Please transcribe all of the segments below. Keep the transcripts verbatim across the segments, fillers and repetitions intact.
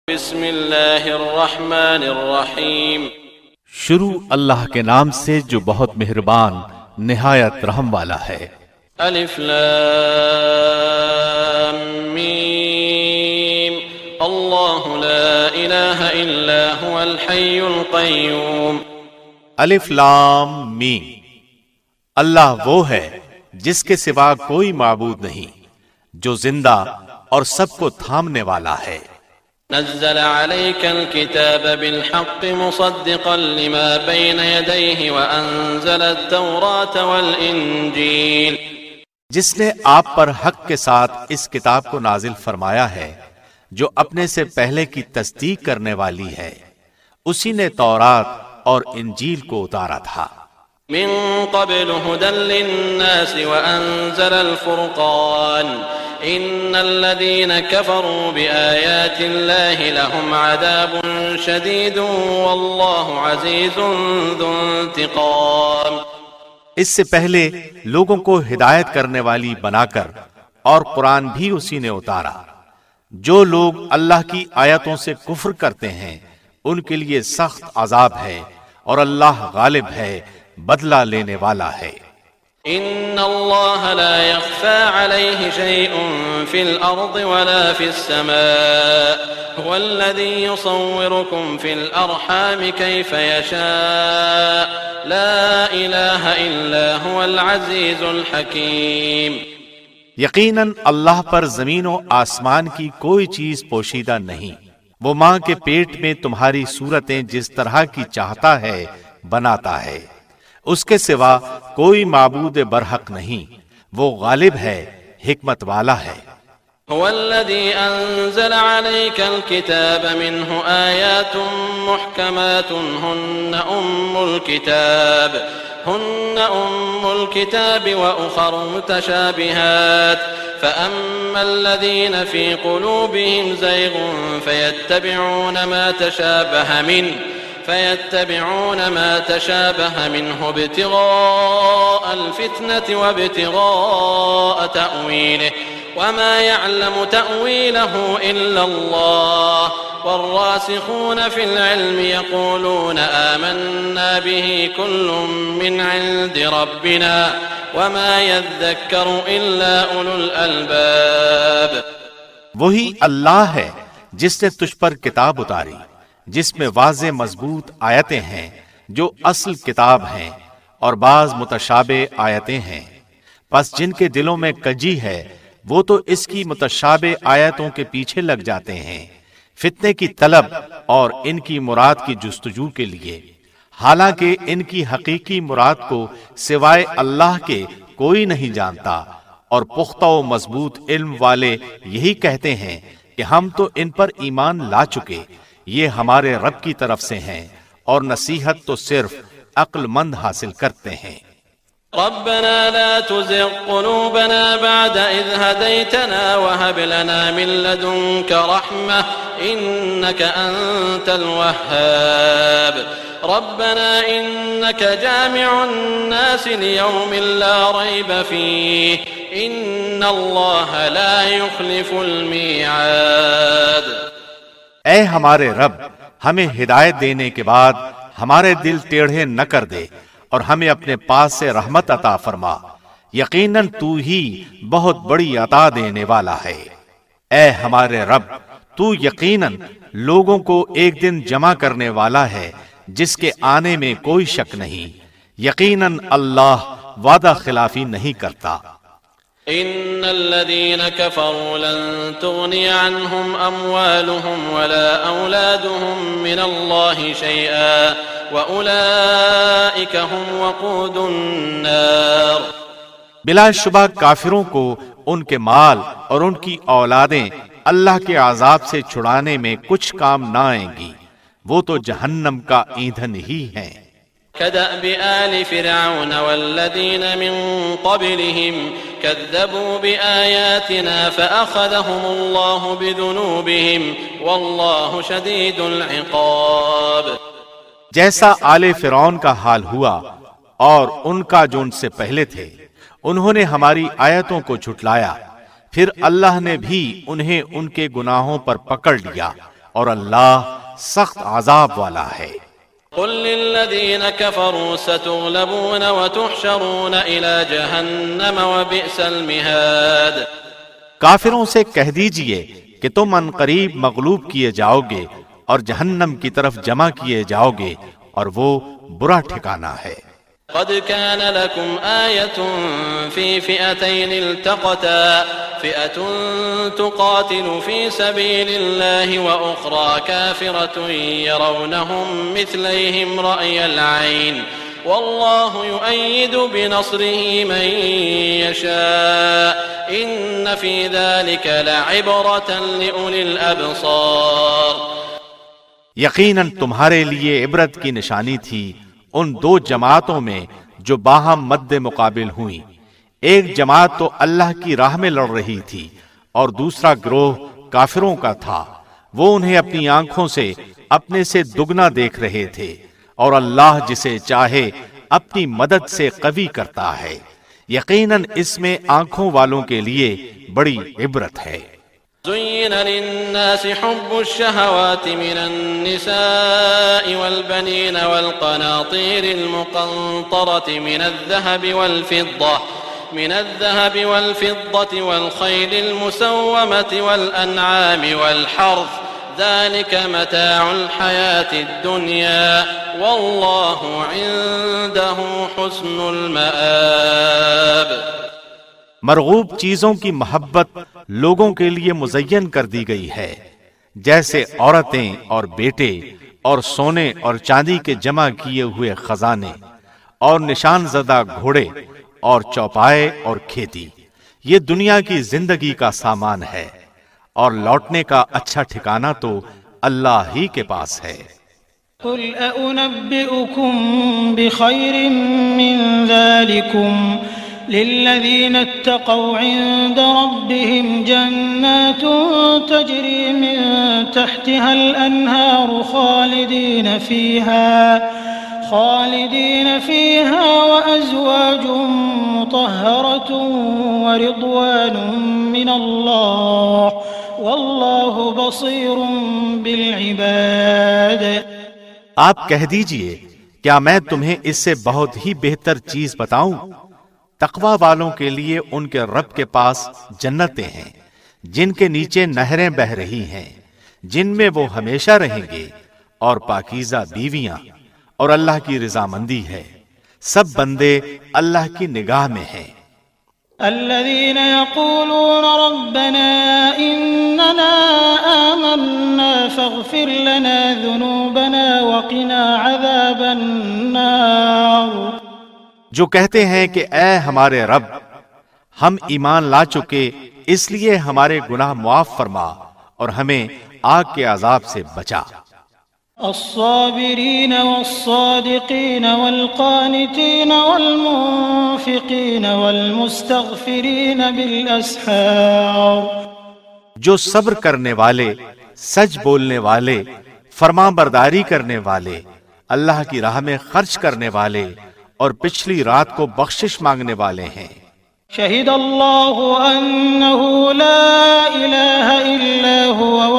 بسم اللہ الرحمن الرحیم شروع اللہ کے نام سے جو بہت مہربان نہایت رحم والا ہے۔ الف لام میم اللہ لا الہ الا هو الحی القیوم۔ الف لام میم، اللہ وہ ہے جس کے سوا کوئی معبود نہیں، جو زندہ اور سب کو تھامنے والا ہے۔ نزل عليك الكتاب بالحق مصدقا لما بين يديه وأنزل التوراة والإنجيل، جس نے آپ پر حق کے ساتھ اس کتاب کو نازل فرمایا ہے جو اپنے سے پہلے کی تصدیق کرنے والی ہے، اسی نے تورات اور انجیل کو اتارا تھا۔ من قبل هدى للناس وأنزل الفرقان إن الذين كفروا بآيات الله لهم عذاب شديد والله عزيز ذو انتقام۔ اس سے پہلے لوگوں کو ہدایت کرنے والی بنا کر اور قرآن بھی اسی نے اتارا۔ جو لوگ اللہ کی آیتوں سے کفر کرتے ہیں ان کے لیے سخت عذاب ہے، اور اللہ غالب ہے، بدلہ لینے والا ہے۔ ان اللہ لا يخفى عليه شيء في الارض ولا في السماء هو الذي يصوركم في الارحام كيف يشاء لا اله الا هو العزيز الحكيم۔ یقیناً اللہ پر زمین و آسمان کی کوئی چیز پوشیدہ نہیں، وہ ماں کے پیٹ میں تمہاری صورتیں جس طرح کی چاہتا ہے بناتا ہے، اس کے سوا کوئی معبود برحق نہیں، وہ غالب ہے، حکمت والا ہے۔ هو الذي أنزل عليك الكتاب منه آيات محكمات هن أم الكتاب هن أم الكتاب وأخر متشابهات فأما الذين في قلوبهم زيغ فيتبعون ما تشابه منه فيتبعون ما تشابه منه ابتغاء الفتنة وابتغاء تأويله وما يعلم تأويله إلا الله والراسخون في العلم يقولون آمنا به كل من عند ربنا وما يذكر إلا أولو الألباب۔ وہی اللہ ہے جس نے تجھ پر کتاب اتاری جس میں واضح مضبوط آیتیں ہیں جو اصل کتاب ہیں، اور بعض متشابہ آیتیں ہیں، پس جن کے دلوں میں کجی ہے وہ تو اس کی متشابہ آیتوں کے پیچھے لگ جاتے ہیں، فتنے کی طلب اور ان کی مراد کی جستجو کے لیے، حالانکہ ان کی حقیقی مراد کو سوائے اللہ کے کوئی نہیں جانتا، اور پختہ و مضبوط علم والے یہی کہتے ہیں کہ ہم تو ان پر ایمان لا چکے، یہ ہمارے رب کی طرف سے ہیں، اور نصیحت تو صرف عقل مند حاصل کرتے ہیں۔ ربنا لا تزغ قلوبنا بعد إذ هديتنا وهب لنا من لدنك رحمة إنك أنت الوهاب ربنا إنك جامع الناس ليوم لا ريب فيه إن الله لا يخلف الميعاد۔ اے ہمارے رب، ہمیں ہدایت دینے کے بعد ہمارے دل ٹیڑھے نہ کر دے، اور ہمیں اپنے پاس سے رحمت عطا فرما، یقیناً تو ہی بہت بڑی عطا دینے والا ہے۔ اے ہمارے رب، تو یقیناً لوگوں کو ایک دن جمع کرنے والا ہے جس کے آنے میں کوئی شک نہیں، یقیناً اللہ وعدہ خلافی نہیں کرتا۔ ان الذين كفروا لن تغني عنهم اموالهم ولا اولادهم من الله شيئا واولئك هم وقود النار۔ بلا شبہ کافروں کو ان کے مال اور ان کی اولادیں اللہ کے عذاب سے چھڑانے میں کچھ کام نہ آئیں گی، وہ تو جہنم کا ایندھن ہی ہیں۔ كدأب آل فرعون والذين من قبلهم كذبوا بآياتنا فأخذهم الله بذنوبهم والله شديد العقاب۔ جیسا آل فرعون کا حال ہوا اور ان کا جو ان سے پہلے تھے، انہوں نے ہماری آیتوں کو جھٹلایا، پھر اللہ نے بھی انہیں ان کے گناہوں پر پکڑ لیا، اور اللہ سخت عذاب والا ہے۔ قل للذين كفروا ستغلبون وتحشرون إلى جهنم وبئس المهاد۔ کافروں سے کہہ دیجئے کہ تم ان قریب مغلوب کیے جاؤ گے اور جہنم کی طرف جمع کیے جاؤ گے، اور وہ برا ٹھکانہ ہے۔ قد كان لكم آية في فئتين التقتا فئة تقاتل في سبيل الله وأخرى كافرة يرونهم مثليهم رأي العين والله يؤيد بنصره من يشاء إن في ذلك لعبرة لأولي الأبصار۔ یقیناً تمہارے لیے عبرت کی نشانی تھی ان دو جماعتوں میں جو باہم مد مقابل ہوئیں۔ ایک جماعت تو اللہ کی راہ میں لڑ رہی تھی اور دوسرا گروہ کافروں کا تھا، وہ انہیں اپنی آنکھوں سے اپنے سے دگنا دیکھ رہے تھے، اور اللہ جسے چاہے اپنی مدد سے قوی کرتا ہے۔ یقیناً اس میں آنکھوں والوں کے لیے بڑی عبرت ہے۔ زين للناس حب الشهوات من النساء والبنين والقناطير المقنطرة من الذهب والفضة من الذهب والفضة والخيل المسومة والأنعام والحرث ذلك متاع الحياة الدنيا والله عنده حسن المآب۔ مرغوب چیزوں کی محبت لوگوں کے لیے مزین کر دی گئی ہے، جیسے عورتیں اور بیٹے اور سونے اور چاندی کے جمع کیے ہوئے خزانے اور نشان زدہ گھوڑے اور چوپائے اور کھیتی۔ یہ دنیا کی زندگی کا سامان ہے، اور لوٹنے کا اچھا ٹھکانہ تو اللہ ہی کے پاس ہے۔ قل أنبئكم بخير من ذلكم للذين اتقوا عند ربهم جنات تجري من تحتها الأنهار خالدين فيها خالدين فيها وأزواج مطهرة ورضوان من الله والله بصير بالعباد۔ آپ کہہ دیجئے کیا میں تمہیں اس سے بہت ہی بہتر چیز بتاؤں؟ تقوی والوں کے لیے ان کے رب کے پاس جنتیں ہیں جن کے نیچے نہریں بہہ رہی ہیں، جن میں وہ ہمیشہ رہیں گے، اور پاکیزہ بیویاں، اور اللہ کی رضامندی ہے۔ سب بندے اللہ کی نگاہ میں ہیں۔ الذين يقولون ربنا إننا آمنا فاغفر لنا ذنوبنا وقنا عذاب النار۔ جو کہتے ہیں کہ اے ہمارے رب، ہم ایمان لا چکے، اس لیے ہمارے گناہ معاف فرما اور ہمیں آگ کے عذاب سے بچا۔ الصابرين والصادقين والقانتين والمنفقين والمستغفرين بالأسحار۔ جو صبر کرنے والے، سچ بولنے والے، فرمان برداری کرنے والے، اللہ کی راہ میں خرچ کرنے والے، اور پچھلی رات کو بخشش مانگنے والے ہیں۔ شہد اللہ انہ لا الہ الا هو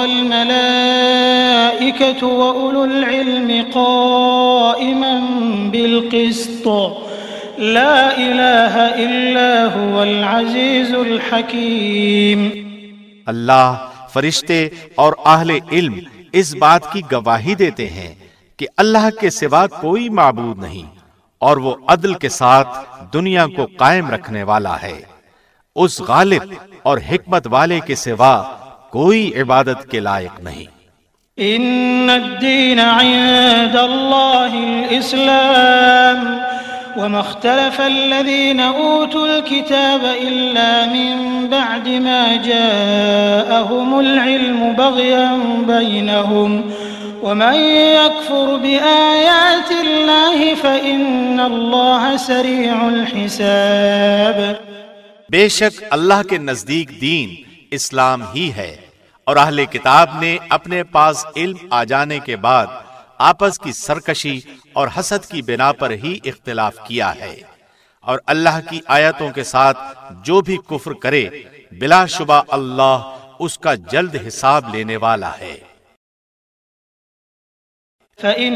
والملائکۃ واولو العلم قائما بالقسط لا الہ الا هو العزیز الحکیم۔ اللہ، فرشتے اور اہل علم اس بات کی گواہی دیتے ہیں کہ اللہ کے سوا کوئی معبود نہیں، اور وہ عدل کے ساتھ دنیا کو قائم رکھنے والا ہے۔ اس غالب اور حکمت والے کے سوا کوئی عبادت کے لائق نہیں۔ ان الدین عند اللہ الاسلام وما اختلف الذين اوتوا الكتاب الا من بعد ما جاءهم العلم بغيا بينهم ومن يكفر بآيات الله فإن الله سريع الحساب۔ بے شک اللہ کے نزدیک دین اسلام ہی ہے، اور اہل کتاب نے اپنے پاس علم آ جانے کے بعد آپس کی سرکشی اور حسد کی بنا پر ہی اختلاف کیا ہے، اور اللہ کی آیتوں کے ساتھ جو بھی کفر کرے بلا شبہ اللہ اس کا جلد حساب لینے والا ہے۔ فإن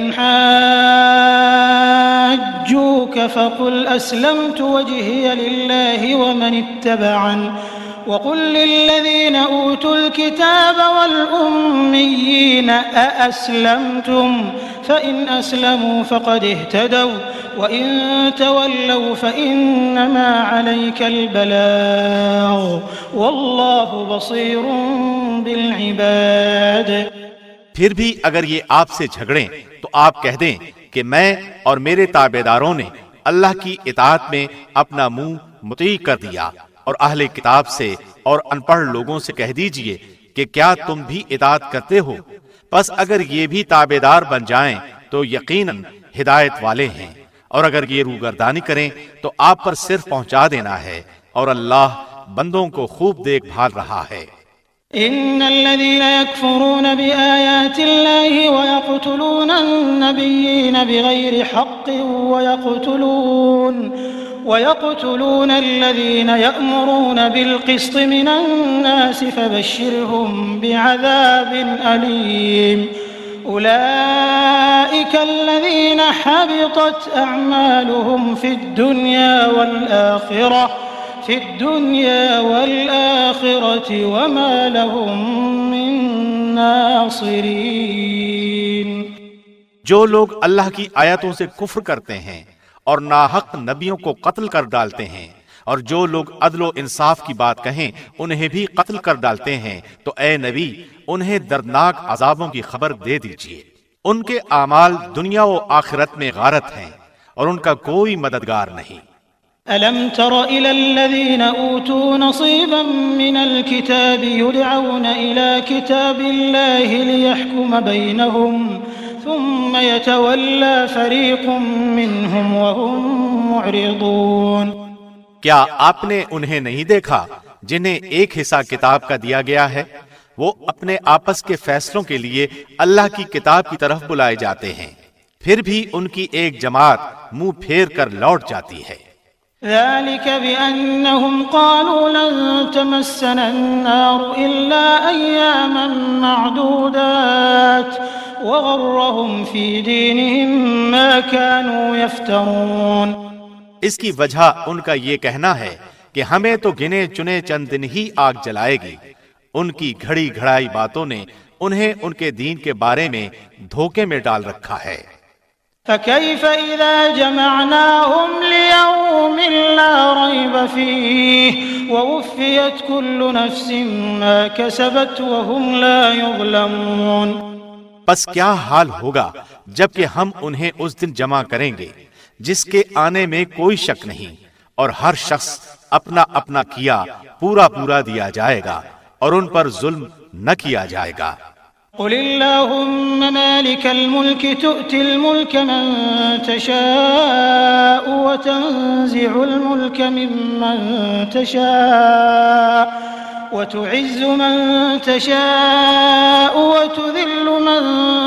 حاجوك فقل أسلمت وجهي لله ومن اتبعن وقل للذين أوتوا الكتاب والأميين أأسلمتم فإن أسلموا فقد اهتدوا وإن تولوا فإنما عليك البلاغ والله بصير بالعباد۔ پھر بھی اگر یہ آپ سے جھگڑیں تو آپ کہہ دیں کہ میں اور میرے تابعداروں نے اللہ کی اطاعت میں اپنا منہ مطیع کر دیا، اور اہل کتاب سے اور ان پڑھ لوگوں سے کہہ دیجئے کہ کیا تم بھی اطاعت کرتے ہو؟ پس اگر یہ بھی تابعدار بن جائیں تو یقیناً ہدایت والے ہیں، اور اگر یہ روگردانی کریں تو آپ پر صرف پہنچا دینا ہے، اور اللہ بندوں کو خوب دیکھ بھال رہا ہے۔ إن الذين يكفرون بآيات الله ويقتلون النبيين بغير حق ويقتلون ويقتلون الذين يأمرون بالقسط من الناس فبشرهم بعذاب أليم أولئك الذين حبطت أعمالهم في الدنيا والآخرة في الدنيا والآخرة وما لهم من ناصرين۔ جو لوگ اللہ کی آیاتوں سے کفر کرتے ہیں اور ناحق نبیوں کو قتل کر ڈالتے ہیں، اور جو لوگ عدل و انصاف کی بات کہیں انہیں بھی قتل کر ڈالتے ہیں، تو اے نبی انہیں دردناک عذابوں کی خبر دے دیجئے۔ ان کے اعمال دنیا و آخرت میں غارت ہیں، اور ان کا کوئی مددگار نہیں۔ ألم تر إلى الذين أوتوا نصيبا من الكتاب يدعون إلى كتاب الله ليحكم بينهم ثم يتولى فريق منهم وهم معرضون۔ کیا آپ نے انہیں نہیں دیکھا جنہیں ایک حصہ کتاب کا دیا گیا ہے؟ وہ اپنے آپس کے فیصلوں کے لیے اللہ کی کتاب کی طرف بلائے جاتے ہیں، پھر بھی ان کی ایک جماعت منہ پھیر کر لوٹ جاتی ہے۔ ذلك بأنهم قالوا لن تمسنا النار إلا أياما معدودات وغرهم في دينهم ما كانوا يفترون۔ اس کی وجہ ان کا یہ کہنا ہے کہ ہمیں تو گنے چنے چند دن ہی آگ جلائے گی۔ ان کی گھڑی گھڑائی باتوں نے انہیں ان کے دین کے بارے میں دھوکے میں ڈال رکھا ہے۔ فكيف إذا جمعناهم ليوم لا ريب فيه ووفيت كل نفس ما كسبت وهم لا يظلمون۔ پس کیا حال ہوگا جبکہ ہم انہیں اس دن جمع کریں گے جس کے آنے میں کوئی شک نہیں، اور ہر شخص اپنا اپنا کیا پورا پورا دیا جائے گا، اور ان پر ظلم نہ کیا جائے گا۔ قل اللهم مالك الملك تؤتي الملك من تشاء وتنزع الملك ممن تشاء وتعز من تشاء وتذل من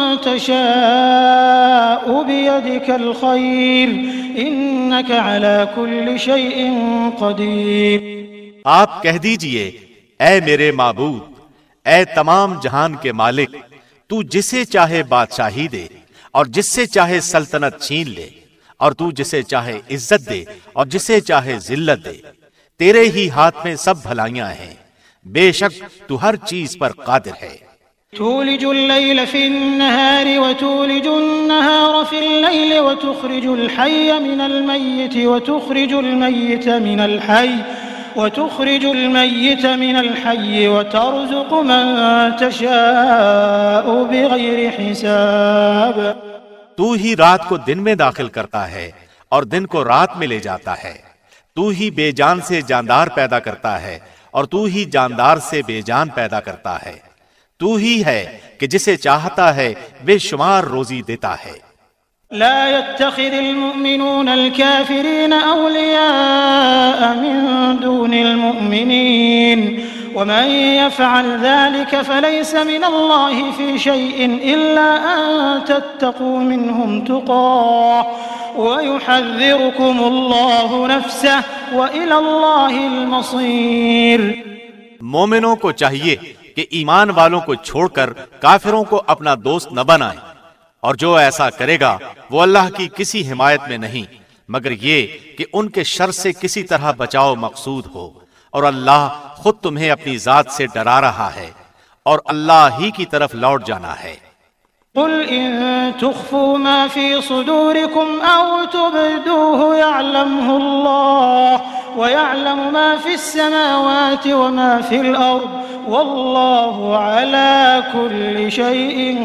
تشاء بيدك الخير إنك على كل شيء قدير۔ آپ کہہ دیجئے اے میرے معبود، اے تمام جہان کے مالک، تو جسے چاہے بادشاہی دے اور جس سے چاہے سلطنت چھین لے، اور تو جسے چاہے عزت دے اور جسے چاہے ذلت دے، تیرے ہی ہاتھ میں سب بھلائیاں ہیں، بے شک تو ہر چیز پر قادر ہے۔ تولج الليل في النهار وتولج النهار في الليل وتخرج الحي من الميت وتخرج الميت من الحي وتخرج الميت من الحي وترزق من تشاء بغير حساب۔ تو ہی رات کو دن میں داخل کرتا ہے اور دن کو رات میں لے جاتا ہے، تو ہی بے جان سے جاندار پیدا کرتا ہے اور تو ہی جاندار سے بے جان پیدا کرتا ہے، تو ہی ہے کہ جسے چاہتا ہے بے شمار روزی دیتا ہے۔ لا يتخذ المؤمنون الكافرين أولياء من دون المؤمنين ومن يفعل ذلك فليس من الله في شيء إلا أن تتقوا منهم تقاه ويحذركم الله نفسه وإلى الله المصير۔ مومنوں کو چاہیے کہ ایمان والوں کو چھوڑ کر کافروں کو اپنا دوست نہ بنائیں، اور جو ایسا کرے گا وہ اللہ کی کسی حمایت میں نہیں مگر یہ کہ ان کے شر سے کسی طرح بچاؤ مقصود ہو، اور اللہ خود تمہیں اپنی ذات سے ڈرا رہا ہے اور اللہ ہی کی طرف لوٹ جانا ہے۔ قل إن تخفوا ما في صدوركم أو تبدوه يعلمه الله ويعلم ما في السماوات وما في الأرض والله على كل شيء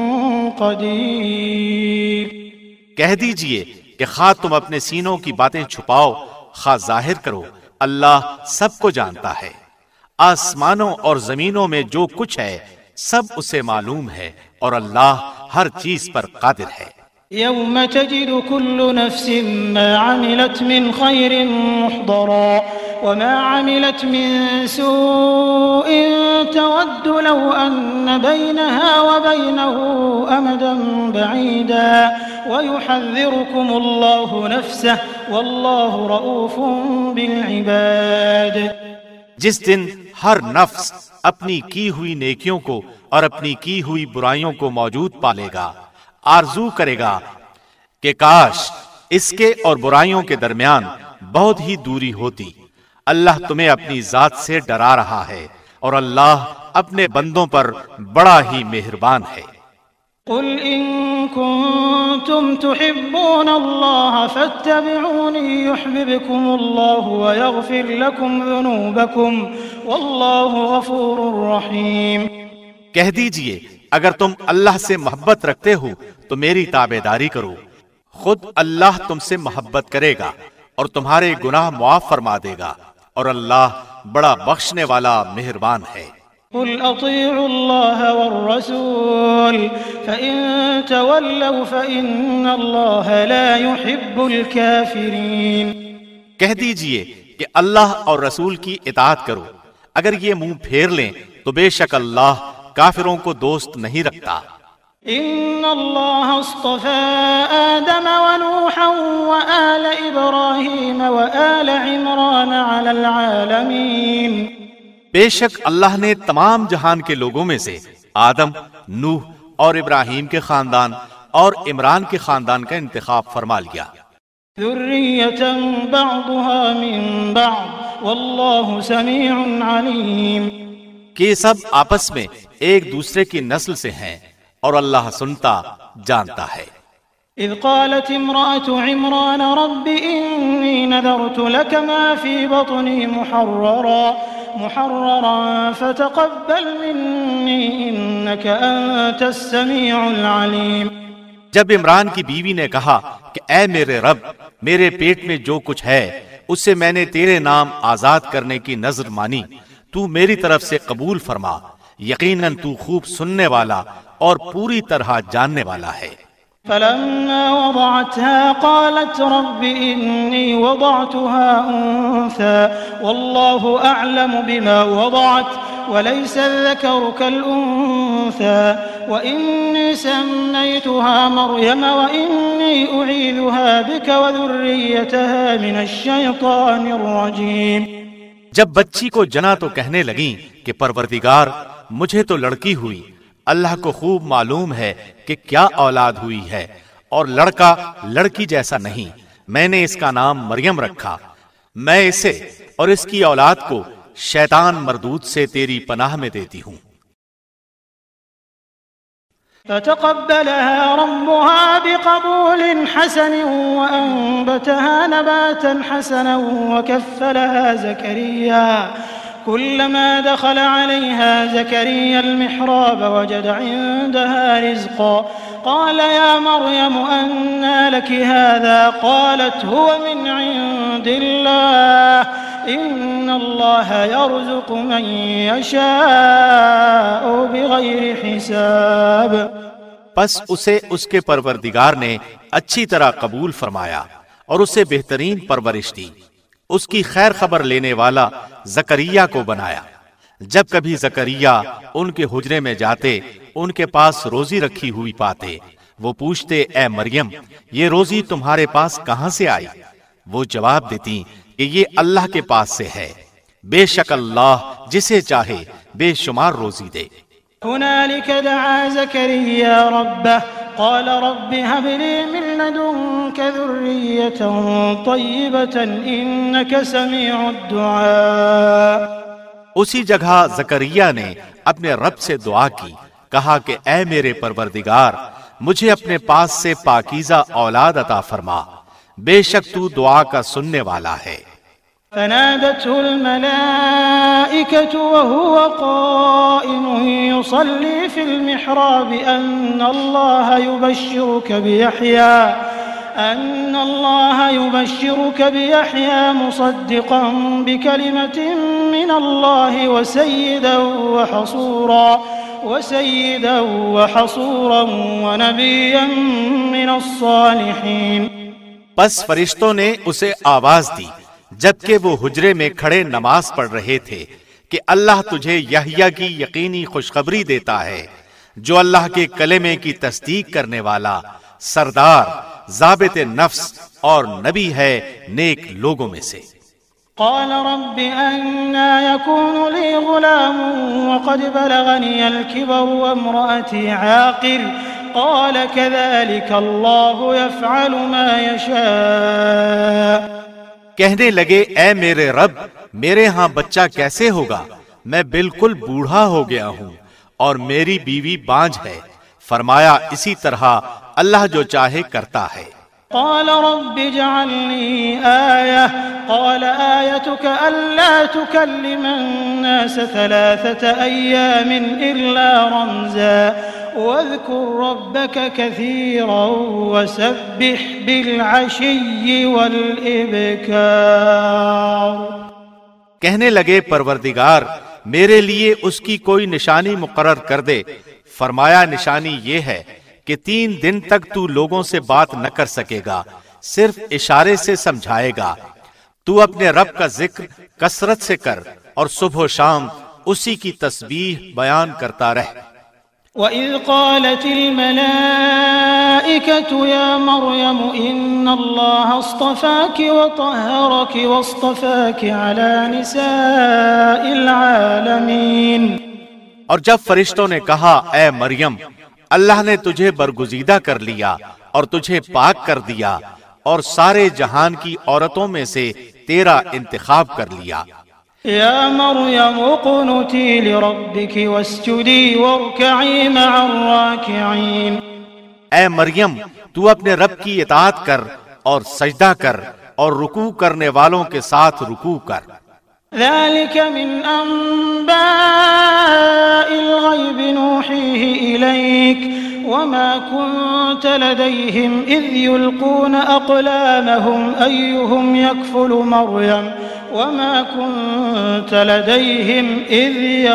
قدير۔ کہہ دیجئے کہ خواہ تم اپنے سینوں کی باتیں چھپاؤ خواہ ظاہر کرو، اللہ سب کو جانتا ہے۔ آسمانوں اور زمینوں میں جو کچھ ہے سب اسے معلوم ہے اور اللہ ہر چیز پر قادر ہے۔ يوم تجد كل نفس ما عملت من خير محضرا وما عملت من سوء تود لو أن بينها وبينه أمدا بعيدا ويحذركم الله نفسه والله رؤوف بالعباد۔ جس دن ہر نفس اپنی کی ہوئی نیکیوں کو اور اپنی کی ہوئی برائیوں کو موجود پالے گا، آرزو کرے گا کہ کاش اس کے اور برائیوں کے درمیان بہت ہی دوری ہوتی۔ اللہ تمہیں اپنی ذات سے ڈرا رہا ہے اور اللہ اپنے بندوں پر بڑا ہی مہربان ہے۔ قل إن كنتم تحبون الله فاتبعوني يحببكم الله ويغفر لكم ذنوبكم والله غفور رحيم۔ کہہ دیجئے اگر تم اللہ سے محبت رکھتے ہو تو میری تابعداری کرو، خود اللہ تم سے محبت کرے گا اور تمہارے گناہ معاف فرما دے گا، اور اللہ بڑا بخشنے والا مہربان ہے۔ قل اطیعوا اللہ والرسول فإن تولوا فإن اللہ لا يحب الكافرین۔ کہہ دیجئے کہ اللہ اور رسول کی اطاعت کرو، اگر یہ منہ پھیر لیں تو بے شک اللہ کافروں کو دوست نہیں رکھتا۔ ان اللہ اصطفى آدم ونوحا وآل ابراہیم وآل عمران علی العالمین۔ بے شک اللہ نے تمام جہان کے لوگوں میں سے آدم، نوح اور ابراہیم کے خاندان اور عمران کے خاندان کا انتخاب فرما لیا۔ ذریۃ بعضها من بعض واللہ سمیع علیم۔ کہ یہ سب آپس میں ایک دوسرے کی نسل سے ہیں اور اللہ سنتا جانتا ہے۔ اذ قالت امرأة عمران رب انی نذرت لك ما في بطني محررا محررا فتقبل مني انك انت السميع العليم۔ جب عمران کی بیوی نے کہا کہ اے میرے رب، میرے پیٹ میں جو کچھ ہے اسے میں نے تیرے نام آزاد کرنے کی نذر مانی، تو میری طرف سے قبول فرما، یقیناً تو خوب سننے والا اور پوری طرح جاننے والا ہے۔ فلما وضعتها قالت رب إني وضعتها أنثى والله أعلم بما وضعت وليس الذكر كالأنثى وإني سميتها مريم وإني أعيذها بك وذريتها من الشيطان الرجيم۔ جب بچی کو جنا تو کہنے لگیں کہ پروردگار مجھے تو لڑکی ہوئی، اللہ کو خوب معلوم ہے کہ کیا اولاد ہوئی ہے، اور لڑکا لڑکی جیسا نہیں، میں نے اس کا نام مریم رکھا، میں اسے اور اس کی اولاد کو شیطان مردود سے تیری پناہ میں دیتی ہوں۔ فتقبلها ربها بقبول حسن وأنبتها نباتا حسنا وكفلها زكريا كلما دخل عليها زكريا المحراب وجد عندها رزقا قال يا مريم أنى لك هذا قالت هو من عند الله إن الله يرزق من يشاء بغير حساب۔ پس اسے اس کے پروردگار نے اچھی طرح قبول فرمایا اور اسے بہترین پرورش دی، اس کی خیر خبر لینے والا زکریا کو بنایا۔ جب کبھی زکریا ان کے حجرے میں جاتے ان کے پاس روزی رکھی ہوئی پاتے، وہ پوچھتے اے مریم یہ روزی تمہارے پاس کہاں سے آئی؟ وہ جواب دیتی کہ یہ اللہ کے پاس سے ہے، بے شک اللہ جسے چاہے بے شمار روزی دے۔ هنالك دعا زكريا ربه قال رب هب لي من لدنك ذرية طيبة إنك سميع الدعاء۔ اسی جگہ زکریا نے اپنے رب سے دعا کی، کہا کہ اے میرے پروردگار، مجھے اپنے پاس سے پاکیزہ اولاد عطا فرما، بے شک تو دعا کا سننے والا ہے۔ فنادته الملائكة وهو قائم يصلي في المحراب أن الله يبشرك بيحيى أن الله يبشرك بيحيى مصدقا بكلمة من الله وسيدا وحصورا وسيدا وحصورا ونبيا من الصالحين۔ پس فرشتوں نے اسے آواز دی جبکہ وہ حجرے میں کھڑے نماز پڑھ رہے تھے کہ اللہ تجھے یحییٰ کی یقینی خوشخبری دیتا ہے جو اللہ کے کلمے کی تصدیق کرنے والا، سردار، ضابط نفس اور نبی ہے نیک لوگوں میں سے۔ قال رب أنا يكون لي غلام وقد بلغني الكبر وامرأتي عاقر قال كذلك الله يفعل ما يشاء۔ کہنے لگے اے میرے رب، میرے ہاں بچہ کیسے ہوگا؟ میں بالکل بوڑھا ہو گیا ہوں اور میری بیوی بانجھ ہے۔ فرمایا اسی طرح اللہ جو چاہے کرتا ہے۔ قال رب اجعل لي آية قال آيتك ألا تكلم الناس ثلاثة أيام إلا رمزا واذكر ربك كثيرا وسبح بالعشي والإبكار۔ کہنے لگے پروردگار میرے لیے اس کی کوئی نشانی مقرر کر دے۔ فرمایا نشانی یہ ہے کہ تین دن تک تو لوگوں سے بات نہ کر سکے گا، صرف اشارے سے سمجھائے گا۔ تو اپنے رب کا ذکر کثرت سے کر اور صبح و شام اسی کی تسبیح بیان کرتا رہ۔ وَإِذْ قَالَتِ الْمَلَائِكَةُ يَا مَرْيَمُ إِنَّ اللَّهَ اصْطَفَاكِ وَطَهَّرَكِ وَاصْطَفَاكِ عَلَى نِسَاءِ الْعَالَمِينَ۔ اور جب فرشتوں نے کہا اے مریم، اللہ نے تجھے برگزیدہ کر لیا اور تجھے پاک کر دیا اور سارے جہان کی عورتوں میں سے تیرا انتخاب کر لیا۔ یا مریم اقنتی لربک واسجدی وارکعی مع الراکعین۔ اے مریم تو اپنے رب کی اطاعت کر اور سجدہ کر اور رکوع کرنے والوں کے ساتھ رکوع کر۔ ذلك من أنباء الغيب نوحيه إليك وما كنت لديهم إذ يلقون أقلامهم أيهم يكفل مريم وما كنت لديهم إذ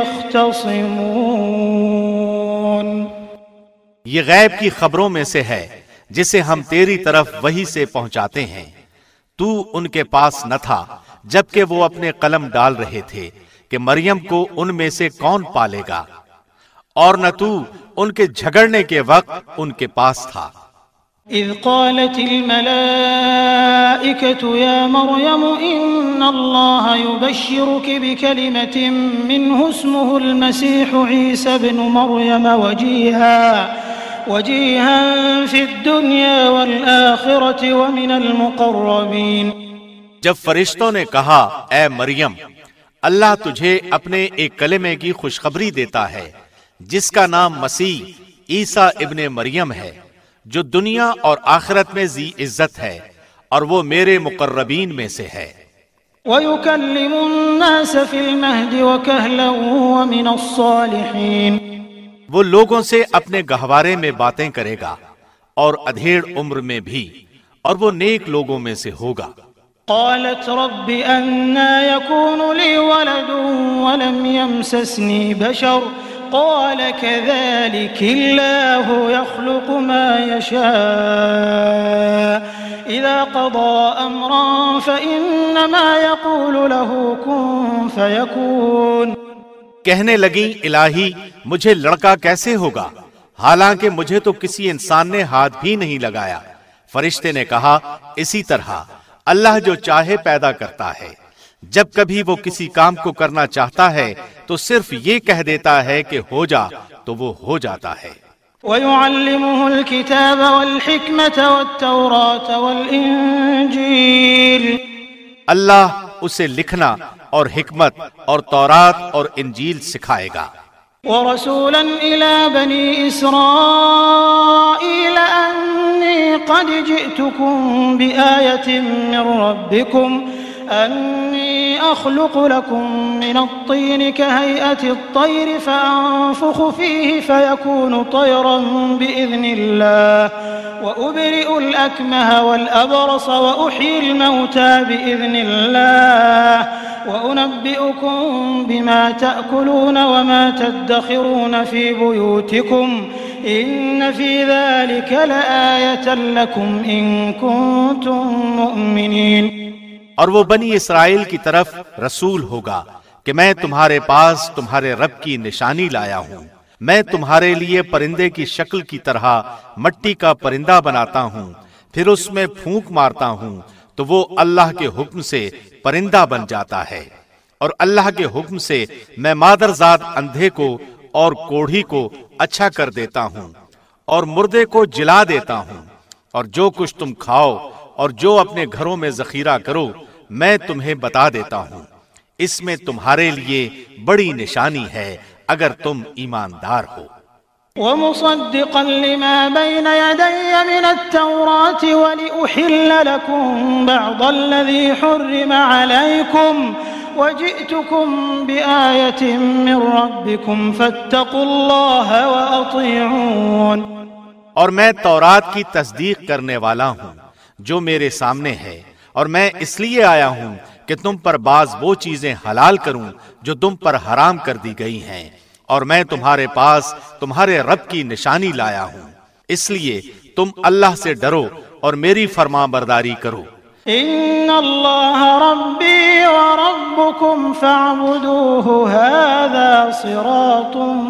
يختصمون۔ یہ غیب کی خبروں میں سے ہے جسے ہم تیری طرف وحی سے پہنچاتے ہیں، تو ان کے پاس نہ تھا جبکہ وہ اپنے قلم ڈال رہے تھے کہ مریم کو ان میں سے کون پالے گا، اور نہ تو ان کے جھگڑنے کے وقت ان کے پاس تھا۔ اذ قالت الملائكة يا مريم إن الله يبشرك بكلمة منه اسمه المسيح عيسى ابن مريم وجيها وجيها في الدنيا والآخرة ومن المقربين۔ جب فرشتوں نے کہا اے مریم، اللہ تجھے اپنے ایک کلمے کی خوشخبری دیتا ہے جس کا نام مسیح عیسیٰ ابن مریم ہے، جو دنیا اور آخرت میں ذی عزت ہے اور وہ میرے مقربین میں سے ہے۔ وَيُكَلِّمُ النَّاسَ فِي الْمَهْدِ وَكَهْلًا وَمِنَ الصَّالِحِينَ۔ وہ لوگوں سے اپنے گہوارے میں باتیں کرے گا اور ادھیڑ عمر میں بھی، اور وہ نیک لوگوں میں سے ہوگا۔ قالت رب أنا يكون لي ولد ولم يمسسني بشر قال كذلك الله يخلق ما يشاء إذا قضى أمرا فإنما يقول له كن فيكون۔ کہنے لگیں الہی مجھے لڑکا کیسے ہوگا، حالانکہ مجھے تو کسی انسان نے ہاتھ بھی نہیں لگایا۔ فرشتے نے کہا اسی طرح اللہ جو چاہے پیدا کرتا ہے، جب کبھی وہ کسی کام کو کرنا چاہتا ہے تو صرف یہ کہہ دیتا ہے کہ ہو جا، تو وہ ہو جاتا ہے۔ وَيُعَلِّمُهُ الْكِتَابَ وَالْحِكْمَةَ وَالتَّوْرَاةَ وَالْإِنجِيلَ اللہ اسے لکھنا اور حکمت اور تورات اور انجیل سکھائے گا۔ وَرَسُولًا إِلَى بَنِي إِسْرَائِيلَ أَنِّي قَدْ جِئْتُكُمْ بِآيَةٍ مِّن رَّبِّكُمْ أَنِّي أَخْلُقُ لَكُم مِّنَ الطِّينِ كَهَيْئَةِ الطَّيْرِ فَأَنفُخُ فِيهِ فَيَكُونُ طَيْرًا بِإِذْنِ اللَّهِ وَأُبْرِئُ الْأَكْمَهَ وَالْأَبْرَصَ وَأُحْيِي الْمَوْتَىٰ بِإِذْنِ اللَّهِ وَأُنَبِّئُكُم بِمَا تَأْكُلُونَ وَمَا تَدَّخِرُونَ فِي بُيُوتِكُمْ إِنَّ فِي ذَلِكَ لَآيَةً لَّكُمْ إِن كُنتُم مُّؤْمِنِينَ۔ اور وہ بنی اسرائیل کی طرف رسول ہوگا کہ میں تمہارے پاس تمہارے رب کی نشانی لایا ہوں۔ میں تمہارے لیے پرندے کی شکل کی طرح مٹی کا پرندہ بناتا ہوں، پھر اس میں پھونک مارتا ہوں تو وہ اللہ کے حکم سے پرندہ بن جاتا ہے، اور اللہ کے حکم سے میں مادرزاد اندھے کو اور کوڑھی کو اچھا کر دیتا ہوں اور مردے کو جلا دیتا ہوں، اور جو کچھ تم کھاؤ اور جو اپنے گھروں میں ذخیرہ کرو میں تمہیں بتا دیتا ہوں۔ اس میں تمہارے لیے بڑی نشانی ہے اگر تم ایماندار ہو۔ وَمُصَدِّقًا لِمَا بَيْنَ يَدَيَّ مِنَ التَّوْرَاةِ وَلِأُحِلَّ لَكُم بَعْضَ الَّذِي حُرِّمَ عَلَيْكُمْ وَجِئْتُكُم بِآيَةٍ مِّن رَّبِّكُمْ فَاتَّقُوا اللَّهَ وَأَطِيعُونِ۔ اور میں تورات کی تصدیق کرنے والا ہوں جو میرے سامنے ہے، اور میں اس لیے آیا ہوں کہ تم پر بعض وہ چیزیں حلال کروں جو تم پر حرام کر دی گئی ہیں، اور میں تمہارے پاس تمہارے رب کی نشانی لایا ہوں، اس لیے تم اللہ سے ڈرو اور میری فرمان برداری کرو۔ ان اللہ ربی وربکم فاعبدوہ ھذا صراط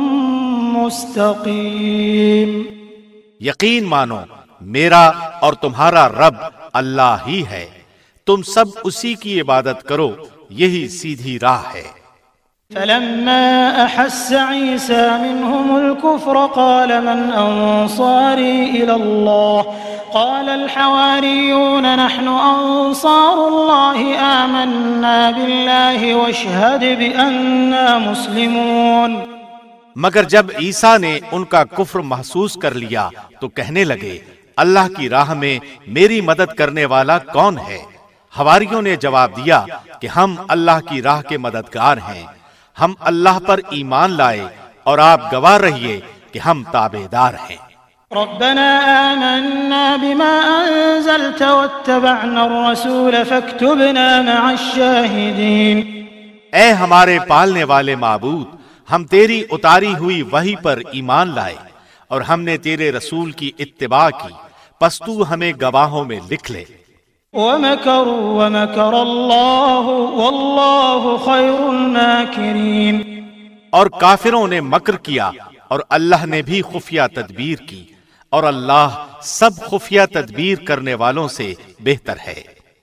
مستقیم۔ یقین مانو میرا اور تمہارا رب اللہ ہی ہے، تم سب اسی کی عبادت کرو، یہی سیدھی راہ ہے۔ فلما احس عیسی منهم الكفر قال من انصاری الى اللہ قال الحواریون نحن انصار اللہ آمنا باللہ واشہد بأننا مسلمون۔ مگر جب عیسیٰ نے ان کا کفر محسوس کر لیا تو کہنے لگے اللہ کی راہ میں میری مدد کرنے والا کون ہے؟ حواریوں نے جواب دیا کہ ہم اللہ کی راہ کے مددگار ہیں، ہم اللہ پر ایمان لائے اور آپ گواہ رہیے کہ ہم تابعدار ہیں۔ ربنا آمنا بما انزلت واتبعنا الرسول فاكتبنا مع الشاہدین۔ اے ہمارے پالنے والے معبود، ہم تیری اتاری ہوئی وحی پر ایمان لائے اور ہم نے تیرے رسول کی اتباع کی، پس تو ہمیں گواہوں میں لکھ لے۔ وَمَكَرُوا وَمَكَرَ اللَّهُ وَاللَّهُ خَيْرُ الْمَاكِرِينَ۔ اور کافروں نے مکر کیا اور اللہ نے بھی خفیہ تدبیر کی، اور اللہ سب خفیہ تدبیر کرنے والوں سے بہتر ہے۔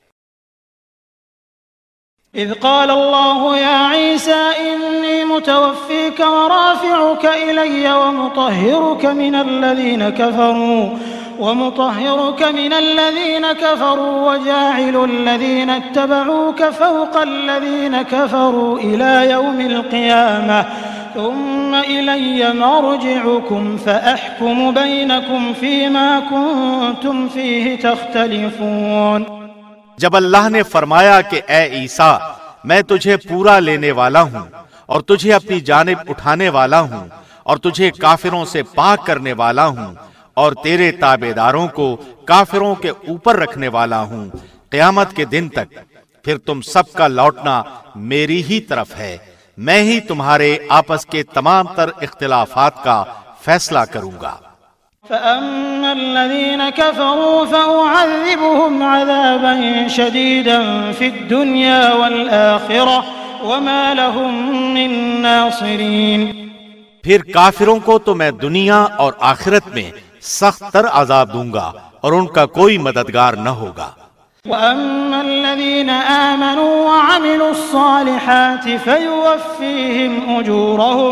اذ قال الله يا عيسى إني متوفيك ورافعك إلي ومطهرك من الذين كفروا ومطهرك من الذين كفروا وجاعل الذين اتبعوك فوق الذين كفروا إلى يوم القيامة ثم إلي مرجعكم فأحكم بينكم فيما كنتم فيه تختلفون۔ جب اللہ نے فرمایا کہ اے عیسیٰ میں تجھے پورا لینے والا ہوں اور تجھے اپنی جانب اٹھانے والا ہوں اور تجھے کافروں سے پاک کرنے والا ہوں اور تیرے تابعداروں کو کافروں کے اوپر رکھنے والا ہوں قیامت کے دن تک، پھر تم سب کا لوٹنا میری ہی طرف ہے، میں ہی تمہارے آپس کے تمام تر اختلافات کا فیصلہ کروں گا۔ فأما الذين كفروا فأعذبهم عذابا شديدا في الدنيا والآخرة وما لهم من ناصرين۔ پھر کافروں کو تو میں دنیا اور آخرت میں سخت تر عذاب دوں گا اور ان کا کوئی مددگار نہ ہوگا۔ وَأَمَّا الَّذِينَ آمَنُوا وَعَمِلُوا الصَّالِحَاتِ فَيُوَفِّيهِمْ أُجُورَهُمْ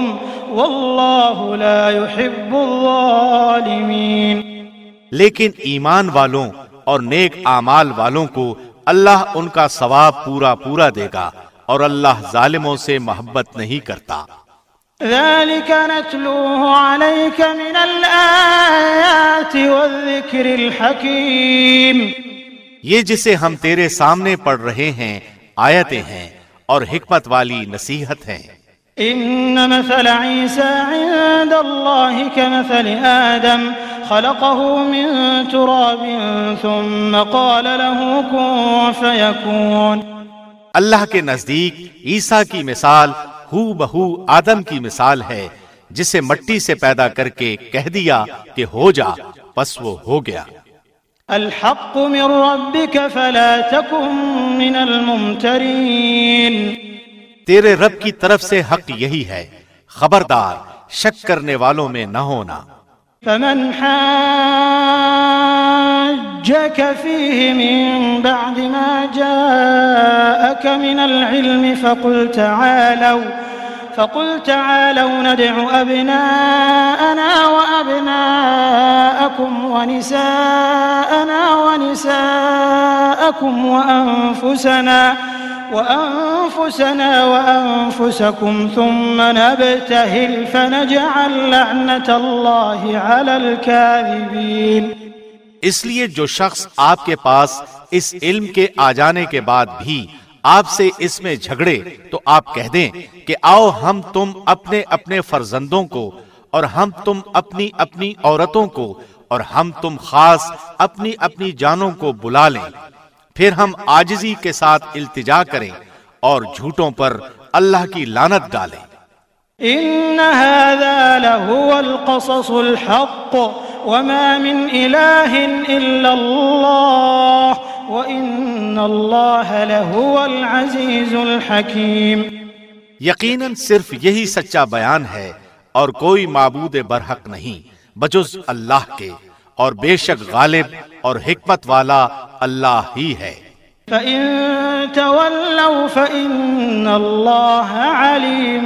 واللہ لا يحب الظالمین۔ لیکن ایمان والوں اور نیک اعمال والوں کو اللہ ان کا ثواب پورا پورا دے گا، اور اللہ ظالموں سے محبت نہیں کرتا۔ ذلك نتلوه عليك من الآيات والذكر الحكيم، یہ جسے ہم تیرے سامنے پڑھ رہے ہیں آیتیں ہیں اور حکمت والی نصیحت ہیں۔ ان مثل عیسی عند اللہ كمثل آدم خلقه من تراب ثم قال له كن فيكون۔ اللہ کے نزدیک عیسیٰ کی مثال ہو بہو آدم کی مثال ہے، جسے مٹی سے پیدا کر کے کہہ دیا کہ ہو جا، پس وہ ہو گیا۔ الحق من ربك فلا تكن من الممترین، تیرے رب کی طرف سے حق یہی ہے، خبردار شک کرنے والوں میں نہ ہونا۔ فمن حاجك فيه من بعد ما جاءك من العلم فقل تعالوا فقل تعالوا ندع أبناءنا وأبناءكم ونساءنا ونساءكم وأنفسنا وأنفسنا وأنفسكم ثم نبتهل فنجعل لعنة الله على الكاذبين۔ اس لیے جو شخص آپ کے پاس اس علم کے آ جانے کے بعد بھی آپ سے اس میں جھگڑے تو آپ کہہ دیں کہ آؤ ہم تم اپنے اپنے فرزندوں کو اور ہم تم اپنی اپنی عورتوں کو اور ہم تم خاص اپنی اپنی جانوں کو بلا لیں، پھر ہم عاجزی کے ساتھ التجا کریں اور جھوٹوں پر اللہ کی لعنت ڈالیں۔ ان هذا لهو القصص الحق وما من اله الا الله وان الله لهو العزيز الحكيم۔ یقیناً صرف یہی سچا بیان ہے اور کوئی معبود برحق نہیں بجز اللہ کے، اور بے شک غالب اور حکمت والا اللہ ہی ہے۔ فَإِن تَوَلَّوْا فَإِنَّ اللَّهَ عَلِيمٌ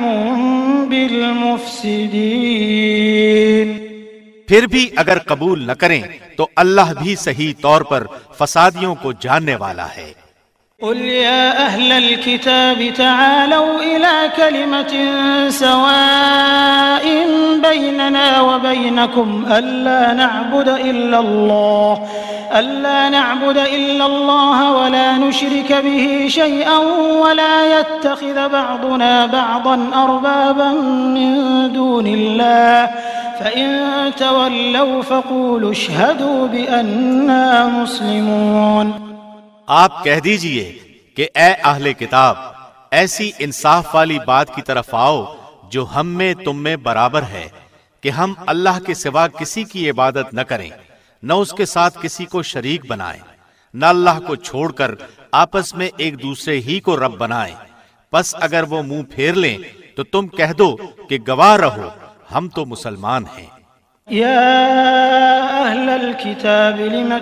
بِالْمُفْسِدِينَ۔ پھر بھی اگر قبول نہ کریں تو اللہ بھی صحیح طور پر فسادیوں کو جاننے والا ہے۔ قل يا أهل الكتاب تعالوا إلى كلمة سواء بيننا وبينكم ألا نعبد إلا الله ألا نعبد إلا الله ولا نشرك به شيئا ولا يتخذ بعضنا بعضا أربابا من دون الله فإن تولوا فقولوا اشهدوا بأننا مسلمون۔ آپ کہہ دیجئے کہ اے اہل کتاب، ایسی انصاف والی بات کی طرف آؤ جو ہم میں تم میں برابر ہے کہ ہم اللہ کے سوا کسی کی عبادت نہ کریں، نہ اس کے ساتھ کسی کو شریک بنائیں، نہ اللہ کو چھوڑ کر آپس میں ایک دوسرے ہی کو رب بنائیں۔ پس اگر وہ منہ پھیر لیں تو تم کہہ دو کہ گواہ رہو ہم تو مسلمان ہیں۔ يا أهل الكتاب لم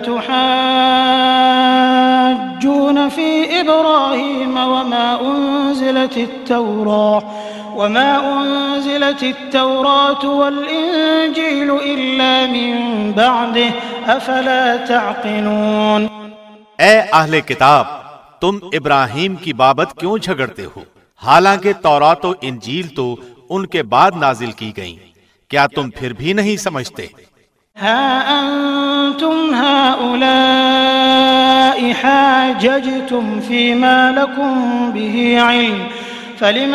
تحاجون في إبراهيم وما أنزلت التوراة وما أنزلت التوراة والإنجيل إلا من بعده أفلا تعقلون۔ اے اہل کتاب، تم ابراہیم کی بابت کیوں جھگڑتے ہو، حالانکہ تورات و انجیل تو ان کے بعد نازل کی گئیں، کیا تم پھر بھی نہیں سمجھتے؟ ها أنتم هؤلاء حاججتم فيما لكم به علم فلم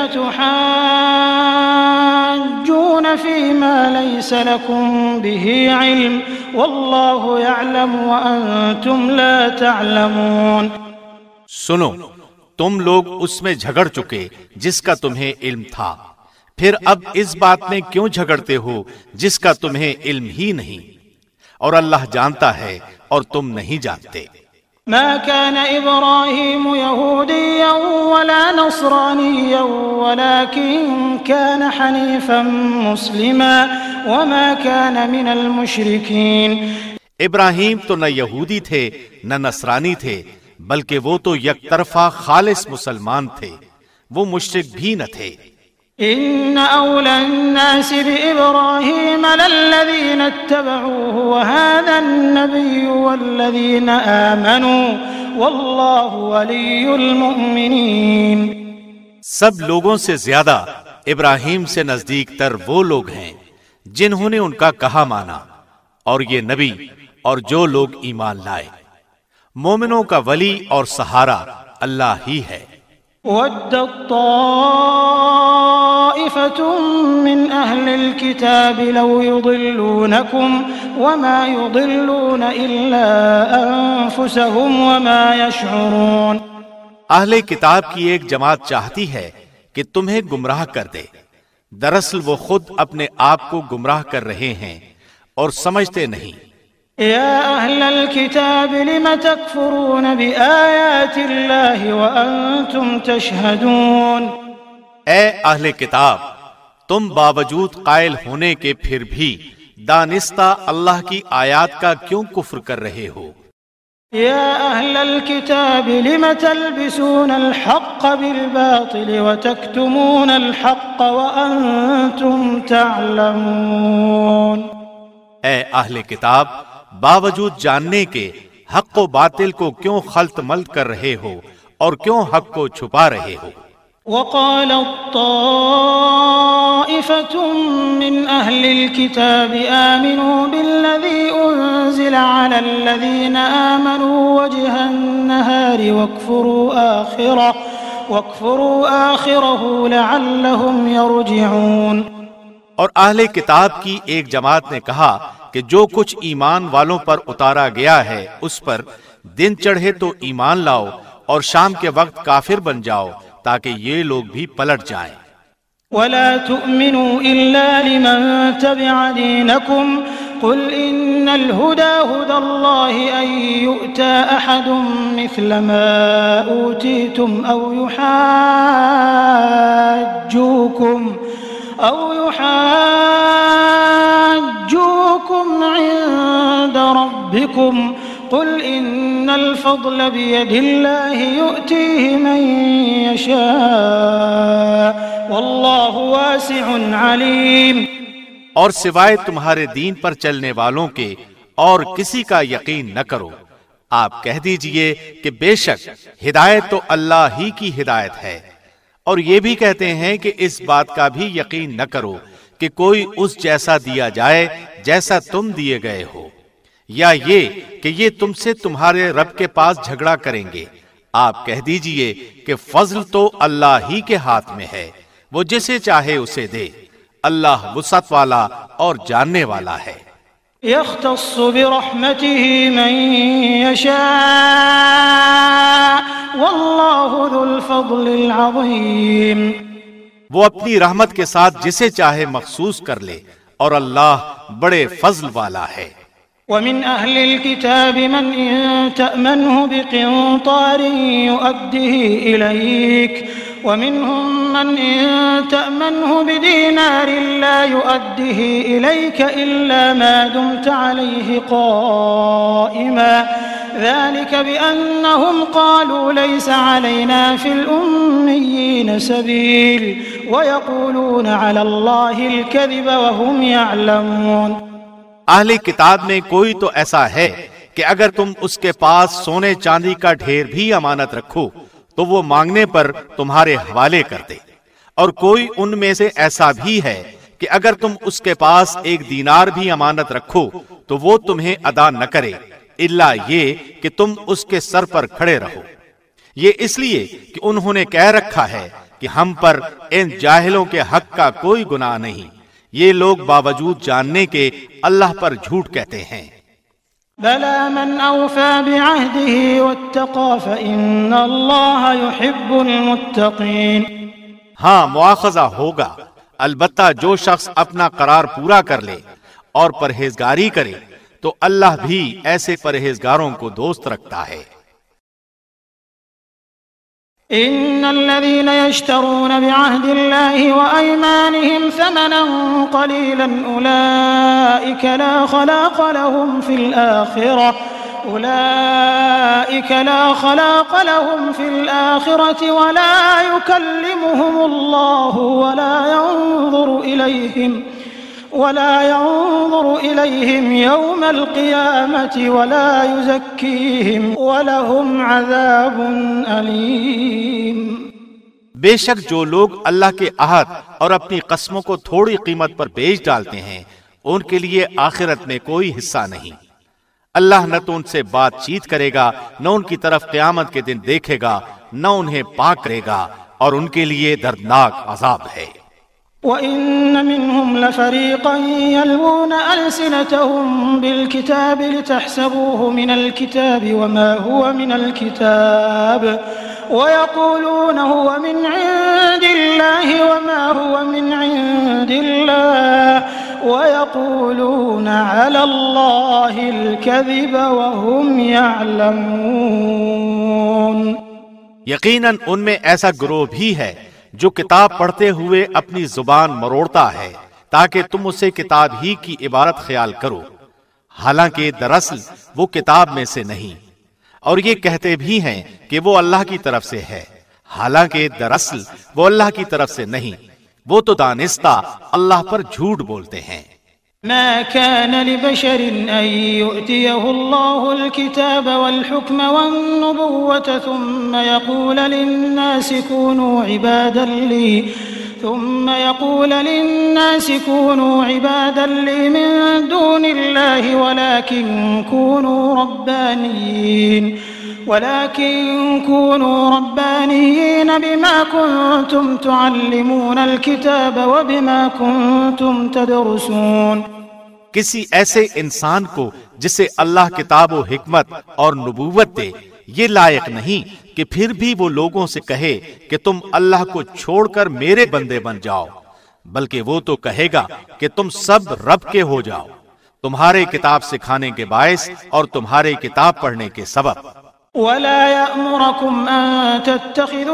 تحاجون فيما ليس لكم به علم والله يعلم وأنتم لا تعلمون۔ سنو، تم لوگ اس میں جھگڑ چکے جس کا تمہیں علم تھا، پھر اب اس بات میں کیوں جھگڑتے ہو جس کا تمہیں علم ہی نہیں، اور اللہ جانتا ہے اور تم نہیں جانتے۔ ما كان إبراهيم يهوديا ولا نصرانيا ولكن كان حنيفا مسلما وما كان من المشركين۔ ابراہیم تو نہ یہودی تھے نہ نصرانی تھے، بلکہ وہ تو یک طرفہ خالص مسلمان تھے، وہ مشرک بھی نہ تھے۔ إن أولى الناس بإبراهيم للذين اتبعوه وهذا النبي والذين آمنوا والله ولي المؤمنين۔ سب لوگوں سے زیادہ ابراہیم سے نزدیک تر وہ لوگ ہیں جنہوں نے ان کا کہا مانا، اور یہ نبی اور جو لوگ ایمان لائے۔ مومنوں کا ولی اور سہارا اللہ ہی ہے۔ وَدَّت طَّائِفَةٌ مِّنْ أَهْلِ الْكِتَابِ لَوْ يُضِلُّونَكُمْ وَمَا يُضِلُّونَ إِلَّا أَنفُسَهُمْ وَمَا يَشْعُرُونَ۔ اہل کتاب کی ایک جماعت چاہتی ہے کہ تمہیں گمراہ کر دے، دراصل وہ خود اپنے آپ کو گمراہ کر رہے ہیں اور سمجھتے نہیں۔ يا أهل الكتاب لم تكفرون بآيات الله وأنتم تشهدون۔ اے اہل کتاب، تم باوجود قائل ہونے کے پھر بھی دانستہ اللہ کی آیات کا کیوں کفر کر رہے ہو؟ يا أهل الكتاب لم تلبسون الحق بالباطل وتكتمون الحق وأنتم تعلمون۔ اے اہل کتاب، باوجود جاننے کے حق و باطل کو کیوں خلط ملط کر رہے ہو اور کیوں حق کو چھپا رہے ہو؟ وقالت طائفة من أهل الكتاب آمنوا بالذي أنزل على الذين آمنوا وجه النهار واكفروا آخره واكفروا آخره لعلهم يرجعون۔ اور اہل کتاب کی ایک جماعت نے کہا کہ جو کچھ ایمان والوں پر اتارا گیا ہے اس پر دن چڑھے تو ایمان لاؤ اور شام کے وقت کافر بن جاؤ تاکہ یہ لوگ بھی پلٹ جائیں۔ ولا تؤمنوا إلا لمن تبع دينكم قل إن الهدى هدى الله أن يؤتى أحد مثل ما أوتيتم أو يحاجوكم أو يحاجوكم عند ربكم قل إن الفضل بيد الله يؤتيه من يشاء والله واسع عليم۔ اور سوائے تمہارے دین پر چلنے والوں کے اور کسی کا یقین نہ کرو، آپ کہہ دیجئے کہ بے شک ہدایت تو اللہ ہی کی ہدایت ہے، اور یہ بھی کہتے ہیں کہ اس بات کا بھی یقین نہ کرو کہ کوئی اس جیسا دیا جائے جیسا تم دیے گئے ہو، یا یہ کہ یہ تم سے تمہارے رب کے پاس جھگڑا کریں گے۔ آپ کہہ دیجئے کہ فضل تو اللہ ہی کے ہاتھ میں ہے، وہ جسے چاہے اسے دے، اللہ وسعت والا اور جاننے والا ہے۔ يختص برحمته من يشاء والله ذو الفضل العظيم۔ وہ اپنی رحمت کے ساتھ جسے چاہے مخصوص کر لے اور اللہ بڑے فضل والا ہے۔ ومن أهل الكتاب من إن تأمنه بقنطار يؤده إليك ومنهم من إن تأمنه بدينار لا يؤده إليك إلا ما دمت عليه قائما ذلك بأنهم قالوا ليس علينا في الأميين سبيل ويقولون على الله الكذب وهم يعلمون۔ اہل کتاب میں کوئی تو ایسا ہے کہ اگر تم اس کے پاس سونے چاندی کا ڈھیر بھی امانت رکھو تو وہ مانگنے پر تمہارے حوالے کر دے، اور کوئی ان میں سے ایسا بھی ہے کہ اگر تم اس کے پاس ایک دینار بھی امانت رکھو تو وہ تمہیں ادا نہ کرے الا یہ کہ تم اس کے سر پر کھڑے رہو۔ یہ اس لیے کہ انہوں نے کہہ رکھا ہے کہ ہم پر ان جاہلوں کے حق کا کوئی گناہ نہیں، یہ لوگ باوجود جاننے کے اللہ پر جھوٹ کہتے ہیں۔ بلى من أوفى بعهده واتقى فإن الله يحب المتقين۔ ہاں مواخذہ ہوگا، البتہ جو شخص اپنا قرار پورا کر لے اور پرہیزگاری کرے تو اللہ بھی ایسے پرہیزگاروں کو دوست رکھتا ہے۔ إن الذين يشترون بعهد الله وأيمانهم ثمنا قليلا أولئك لا خلاق لهم في الآخرة أولئك لا خلاق لهم في الآخرة ولا يكلمهم الله ولا ينظر إليهم ولا ينظر إليهم يوم القيامة ولا يزكيهم ولهم عذاب أليم۔ بے شک جو لوگ اللہ کے عہد اور اپنی قسموں کو تھوڑی قیمت پر بیچ ڈالتے ہیں ان کے لیے آخرت میں کوئی حصہ نہیں۔ اللہ نہ تو ان سے بات چیت کرے گا، نہ ان کی طرف قیامت کے دن دیکھے گا، نہ انہیں پاک کرے گا، اور ان کے لیے دردناک عذاب ہے۔ وَإِنَّ مِنْهُمْ لَفَرِيقًا يَلْوُونَ أَلْسِنَتَهُمْ بِالْكِتَابِ لِتَحْسَبُوهُ مِنَ الْكِتَابِ وَمَا هُوَ مِنَ الْكِتَابِ وَيَقُولُونَ هُوَ مِنْ عِنْدِ اللَّهِ وَمَا هُوَ مِنْ عِنْدِ اللَّهِ وَيَقُولُونَ عَلَى اللَّهِ الْكَذِبَ وَهُمْ يَعْلَمُونَ۔ یقیناً ان میں ایسا گروہ بھی ہے جو کتاب پڑھتے ہوئے اپنی زبان مروڑتا ہے تاکہ تم اسے کتاب ہی کی عبارت خیال کرو، حالانکہ دراصل وہ کتاب میں سے نہیں، اور یہ کہتے بھی ہیں کہ وہ اللہ کی طرف سے ہے، حالانکہ دراصل وہ اللہ کی طرف سے نہیں، وہ تو دانستہ اللہ پر جھوٹ بولتے ہیں۔ ما كان لبشر أن يؤتيه الله الكتاب والحكم والنبوة ثم يقول للناس كونوا عبادا لي ثم يقول للناس كونوا عبادا لي من دون الله ولكن كونوا ربانيين ولكن كونوا ربانيين بما كنتم تعلمون الكتاب وبما كنتم تدرسون۔ کسی ایسے انسان کو جسے اللہ کتاب و حکمت اور نبوت دے یہ لائق نہیں کہ پھر بھی وہ لوگوں سے کہے کہ تم اللہ کو چھوڑ کر میرے بندے بن جاؤ، بلکہ وہ تو کہے گا کہ تم سب رب کے ہو جاؤ، تمہارے کتاب سکھانے کے باعث اور تمہارے کتاب پڑھنے کے سبب۔ ولا يأمركم أن تتخذوا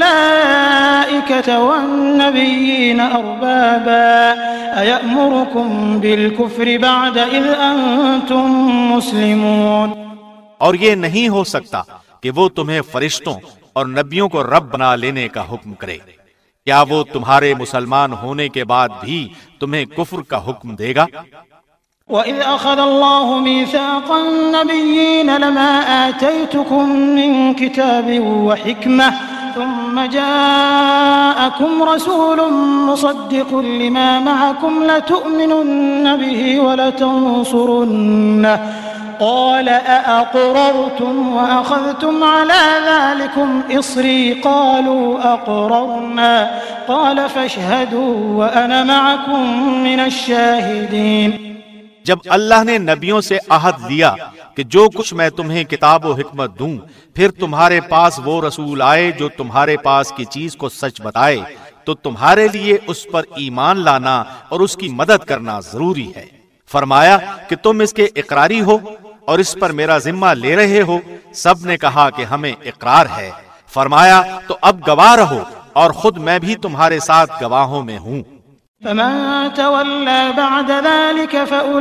الملائكة والنبيين أربابا أيأمركم بالكفر بعد إذ أنتم مسلمون۔ اور یہ نہیں ہو سکتا کہ وہ تمہیں فرشتوں اور نبیوں کو رب بنا لینے کا حکم کرے، کیا وہ تمہارے مسلمان ہونے کے بعد بھی تمہیں کفر کا حکم دے گا؟ وَإِذْ أَخَذَ اللَّهُ مِيثَاقَ النَّبِيِّينَ لَمَا آتَيْتُكُم مِّن كِتَابٍ وَحِكْمَةٍ ثُمَّ جَاءَكُمْ رَسُولٌ مُصَدِّقٌ لِّمَا مَعَكُمْ لَتُؤْمِنُنَّ بِهِ وَلَتَنصُرُنَّهُ قال أأقررتم وأخذتم على ذلكم إصري قالوا أقررنا قال فاشهدوا وأنا معكم من الشاهدين۔ جب اللہ نے نبیوں سے عہد لیا کہ جو کچھ میں تمہیں کتاب و حکمت دوں، پھر تمہارے پاس وہ رسول آئے جو تمہارے پاس کی چیز کو سچ بتائے، تو تمہارے لیے اس پر ایمان لانا اور اس کی مدد کرنا ضروری ہے۔ فرمایا کہ تم اس کے اقراری ہو اور اس پر میرا ذمہ لے رہے ہو؟ سب نے کہا کہ ہمیں اقرار ہے۔ فرمایا تو اب گواہ رہو اور خود میں بھی تمہارے ساتھ گواہوں میں ہوں۔ فمن تولى بعد ذلك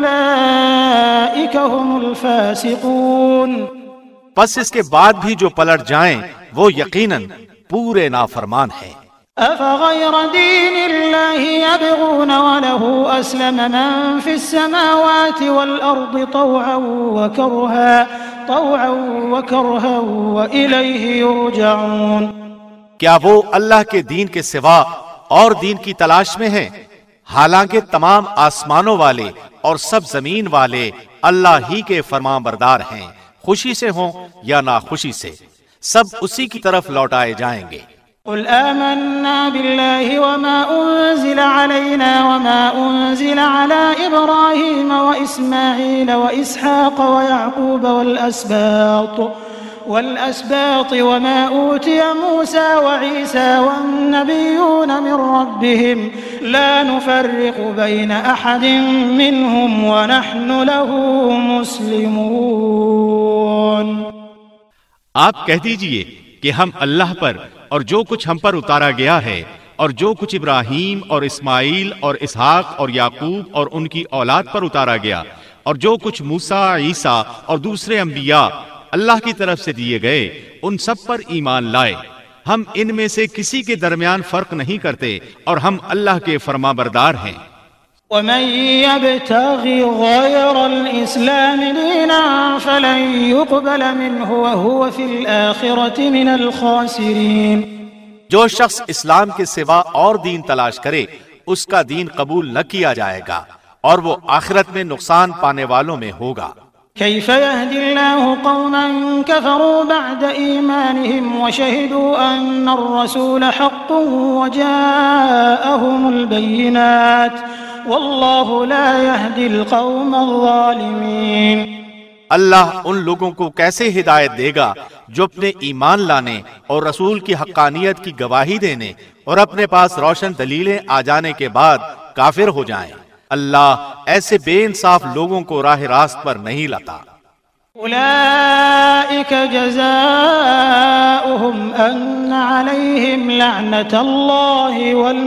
فأولئك هم الفاسقون۔ پس اس کے بعد بھی جو پلٹ جائیں وہ یقیناً پورے نافرمان ہیں۔ أفغير دين الله يبغون وله أسلم من في السماوات والأرض طوعا وكرها طوعا وكرها وإليه يرجعون۔ کیا وہ اللہ کے دین کے سوا اور دین کی تلاش میں ہیں، حالانکہ تمام آسمانوں والے اور سب زمین والے اللہ ہی کے فرمان بردار ہیں، خوشی سے ہوں یا ناخوشی سے، سب اسی کی طرف لوٹائے جائیں گے۔ قل آمنا بالله وما أنزل علينا وما أنزل على إبراهيم وإسماعيل وإسحاق ويعقوب والأسباط والأسباط وما أوتي موسى وعيسى والنبيون من ربهم لا نفرق بين أحد منهم ونحن له مسلمون۔ آپ کہہ دیجئے کہ ہم اللہ پر اور جو کچھ ہم پر اتارا گیا ہے اور جو کچھ ابراہیم اور اسماعیل اور اسحاق اور یعقوب اور ان کی اولاد پر اتارا گیا اور جو کچھ موسیٰ، عیسیٰ اور دوسرے انبیاء اللہ کی طرف سے دیے گئے ان سب پر ایمان لائے، ہم ان میں سے کسی کے درمیان فرق نہیں کرتے اور ہم اللہ کے فرما بردار ہیں۔ ومن يبتغ غير الإسلام دينا فلن يقبل منه وهو في الآخرة من الخاسرين۔ جو شخص اسلام کے سوا اور دین تلاش کرے اس کا دین قبول نہ کیا جائے گا اور وہ آخرت میں نقصان پانے والوں میں ہوگا۔ كيف يهدي الله قوما كفروا بعد إيمانهم وشهدوا أن الرسول حق وجاءهم البينات والله لا يهدي القوم الظالمين۔ اللہ ان لوگوں کو کیسے ہدایت دے گا جو اپنے ایمان لانے اور رسول کی حقانیت کی گواہی دینے اور اپنے پاس روشن دلیلیں آ جانے کے بعد کافر ہو جائیں۔ اللہ ایسے بے انصاف لوگوں کو راہ راست پر نہیں لاتا۔ اولئک جزاؤہم ان علیہم لعنت اللہ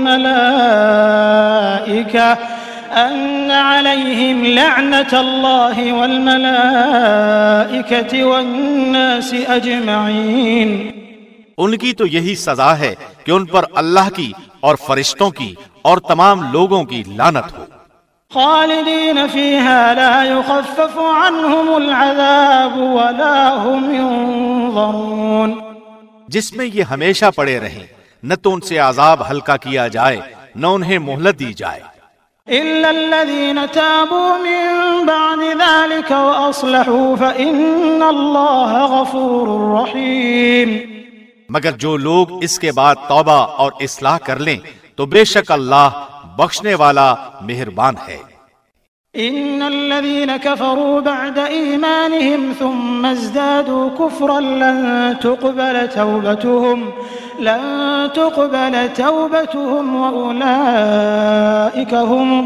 والملائکہ ان علیہم لعنت اللہ والملائکہ والناس اجمعین۔ ان کی تو یہی سزا ہے کہ ان پر اللہ کی اور فرشتوں کی اور تمام لوگوں کی لعنت ہو۔ خالدین فیہا لا یخفف عنہم العذاب ولا هم ینظرون۔ جس میں یہ ہمیشہ پڑے رہیں، نہ تو ان سے عذاب ہلکا کیا جائے نہ انہیں مہلت دی جائے۔ الا الذین تابوا من بعد ذلك واصلحوا فإن اللہ غفور رحیم۔ مگر جو لوگ اس کے بعد توبہ اور اصلاح کر لیں تو بے شک اللہ بخشنے والا مہربان ہے۔ ان الذين كفروا بعد ایمانهم ثم ازدادوا كفرا لن تقبل توبتهم لن تقبل توبتهم واولئك هم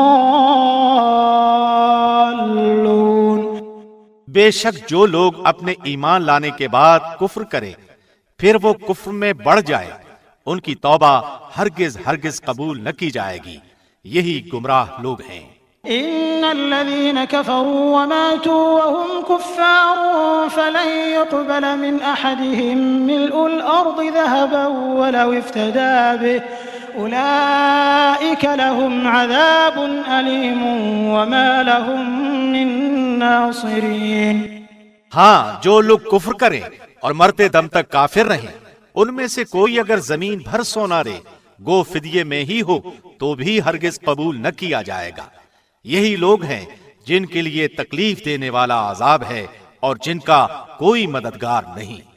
الضالون۔ بے شک جو لوگ اپنے ایمان لانے کے بعد کفر کریں پھر وہ کفر میں بڑھ جائے ان کی توبہ ہرگز ہرگز قبول نہ کی جائے گی، یہی گمراہ لوگ ہیں۔ ان الذين كفروا وماتوا وهم كفار فلن يقبل من احدهم ملء الارض ذهبا ولو افتدى به اولئك لهم عذاب اليم وما لهم من ناصرين۔ ہاں، جو لوگ کفر کریں اور مرتے دم تک کافر رہیں ان میں سے کوئی اگر زمین بھر سونا دے گو فدیے میں ہی ہو تو بھی ہرگز قبول نہ کیا جائے گا۔ یہی لوگ ہیں جن کے لیے تکلیف دینے والا عذاب ہے اور جن کا کوئی مددگار نہیں۔